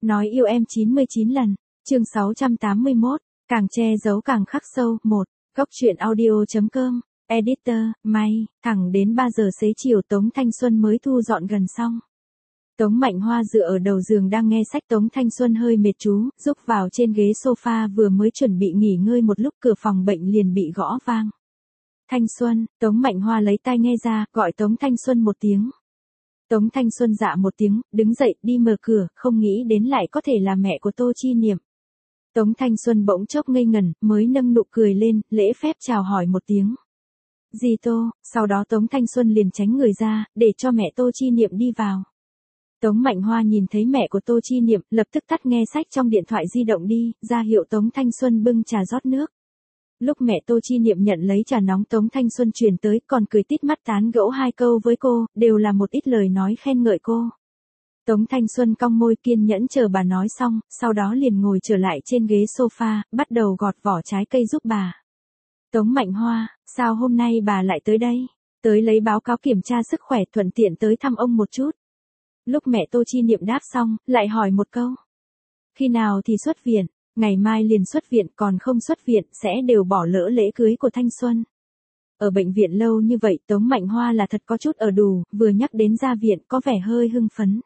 Nói yêu em 99 lần. Chương 681. Càng che giấu càng khắc sâu. 1. Góc truyện audio.com. Editor, May. Thẳng đến 3 giờ xế chiều Tống Thanh Xuân mới thu dọn gần xong. Tống Mạnh Hoa dựa ở đầu giường đang nghe sách. Tống Thanh Xuân hơi mệt chú, rúc vào trên ghế sofa vừa mới chuẩn bị nghỉ ngơi một lúc cửa phòng bệnh liền bị gõ vang. Thanh Xuân, Tống Mạnh Hoa lấy tai nghe ra, gọi Tống Thanh Xuân một tiếng. Tống Thanh Xuân dạ một tiếng, đứng dậy, đi mở cửa, không nghĩ đến lại có thể là mẹ của Tô Chi Niệm. Tống Thanh Xuân bỗng chốc ngây ngẩn, mới nâng nụ cười lên, lễ phép chào hỏi một tiếng. Dì Tô, sau đó Tống Thanh Xuân liền tránh người ra, để cho mẹ Tô Chi Niệm đi vào. Tống Mạnh Hoa nhìn thấy mẹ của Tô Chi Niệm, lập tức tắt nghe sách trong điện thoại di động đi, ra hiệu Tống Thanh Xuân bưng trà rót nước. Lúc mẹ Tô Chi Niệm nhận lấy trà nóng Tống Thanh Xuân truyền tới, còn cười tít mắt tán gẫu hai câu với cô, đều là một ít lời nói khen ngợi cô. Tống Thanh Xuân cong môi kiên nhẫn chờ bà nói xong, sau đó liền ngồi trở lại trên ghế sofa, bắt đầu gọt vỏ trái cây giúp bà. Tống Mạnh Hoa, sao hôm nay bà lại tới đây? Tới lấy báo cáo kiểm tra sức khỏe, thuận tiện tới thăm ông một chút. Lúc mẹ Tô Chi Niệm đáp xong, lại hỏi một câu. Khi nào thì xuất viện? Ngày mai liền xuất viện, còn không xuất viện sẽ đều bỏ lỡ lễ cưới của Thanh Xuân. Ở bệnh viện lâu như vậy Tống Mạnh Hoa là thật có chút ở đủ, vừa nhắc đến ra viện có vẻ hơi hưng phấn.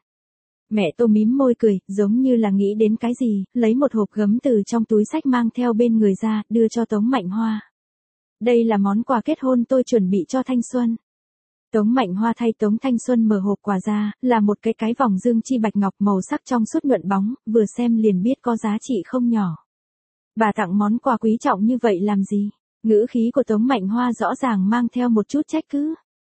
Mẹ Tô mím môi cười, giống như là nghĩ đến cái gì, lấy một hộp gấm từ trong túi xách mang theo bên người ra, đưa cho Tống Mạnh Hoa. Đây là món quà kết hôn tôi chuẩn bị cho Thanh Xuân. Tống Mạnh Hoa thay Tống Thanh Xuân mở hộp quà ra, là một cái vòng dương chi bạch ngọc màu sắc trong suốt nhuận bóng, vừa xem liền biết có giá trị không nhỏ. Bà tặng món quà quý trọng như vậy làm gì? Ngữ khí của Tống Mạnh Hoa rõ ràng mang theo một chút trách cứ.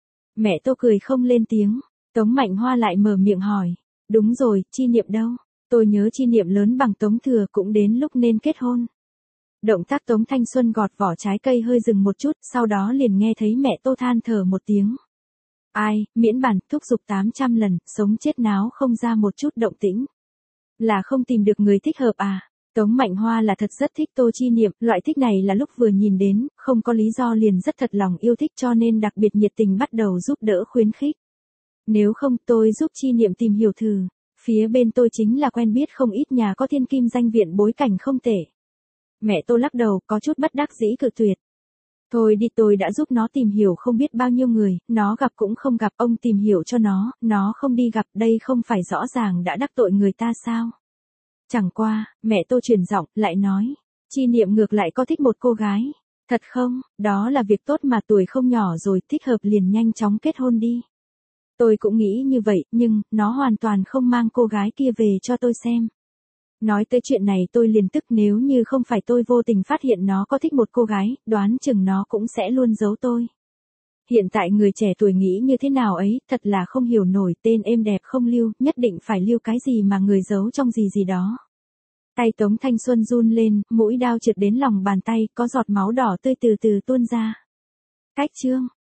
Mẹ Tô cười không lên tiếng, Tống Mạnh Hoa lại mở miệng hỏi. Đúng rồi, Chi Niệm đâu? Tôi nhớ Chi Niệm lớn bằng Tống Thừa cũng đến lúc nên kết hôn. Động tác Tống Thanh Xuân gọt vỏ trái cây hơi dừng một chút, sau đó liền nghe thấy mẹ Tô than thở một tiếng. Ai, miễn bản, thúc giục 800 lần, sống chết náo không ra một chút động tĩnh. Là không tìm được người thích hợp à? Tống Mạnh Hoa là thật rất thích Tô Chi Niệm, loại thích này là lúc vừa nhìn đến, không có lý do liền rất thật lòng yêu thích cho nên đặc biệt nhiệt tình bắt đầu giúp đỡ khuyến khích. Nếu không tôi giúp Chi Niệm tìm hiểu thử, phía bên tôi chính là quen biết không ít nhà có thiên kim danh viện bối cảnh không tệ. Mẹ Tô lắc đầu, có chút bất đắc dĩ cự tuyệt. Thôi đi, tôi đã giúp nó tìm hiểu không biết bao nhiêu người, nó gặp cũng không gặp, ông tìm hiểu cho nó không đi gặp, đây không phải rõ ràng đã đắc tội người ta sao? Chẳng qua, mẹ Tô chuyển giọng, lại nói, Chi Niệm ngược lại có thích một cô gái. Thật không, đó là việc tốt mà, tuổi không nhỏ rồi, thích hợp liền nhanh chóng kết hôn đi. Tôi cũng nghĩ như vậy, nhưng, nó hoàn toàn không mang cô gái kia về cho tôi xem. Nói tới chuyện này tôi liền tức, nếu như không phải tôi vô tình phát hiện nó có thích một cô gái, đoán chừng nó cũng sẽ luôn giấu tôi. Hiện tại người trẻ tuổi nghĩ như thế nào ấy, thật là không hiểu nổi, tên êm đẹp không lưu, nhất định phải lưu cái gì mà người giấu trong gì gì đó. Tay Tống Thanh Xuân run lên, mũi đao trượt đến lòng bàn tay, có giọt máu đỏ tươi từ từ tuôn ra. Cách chương,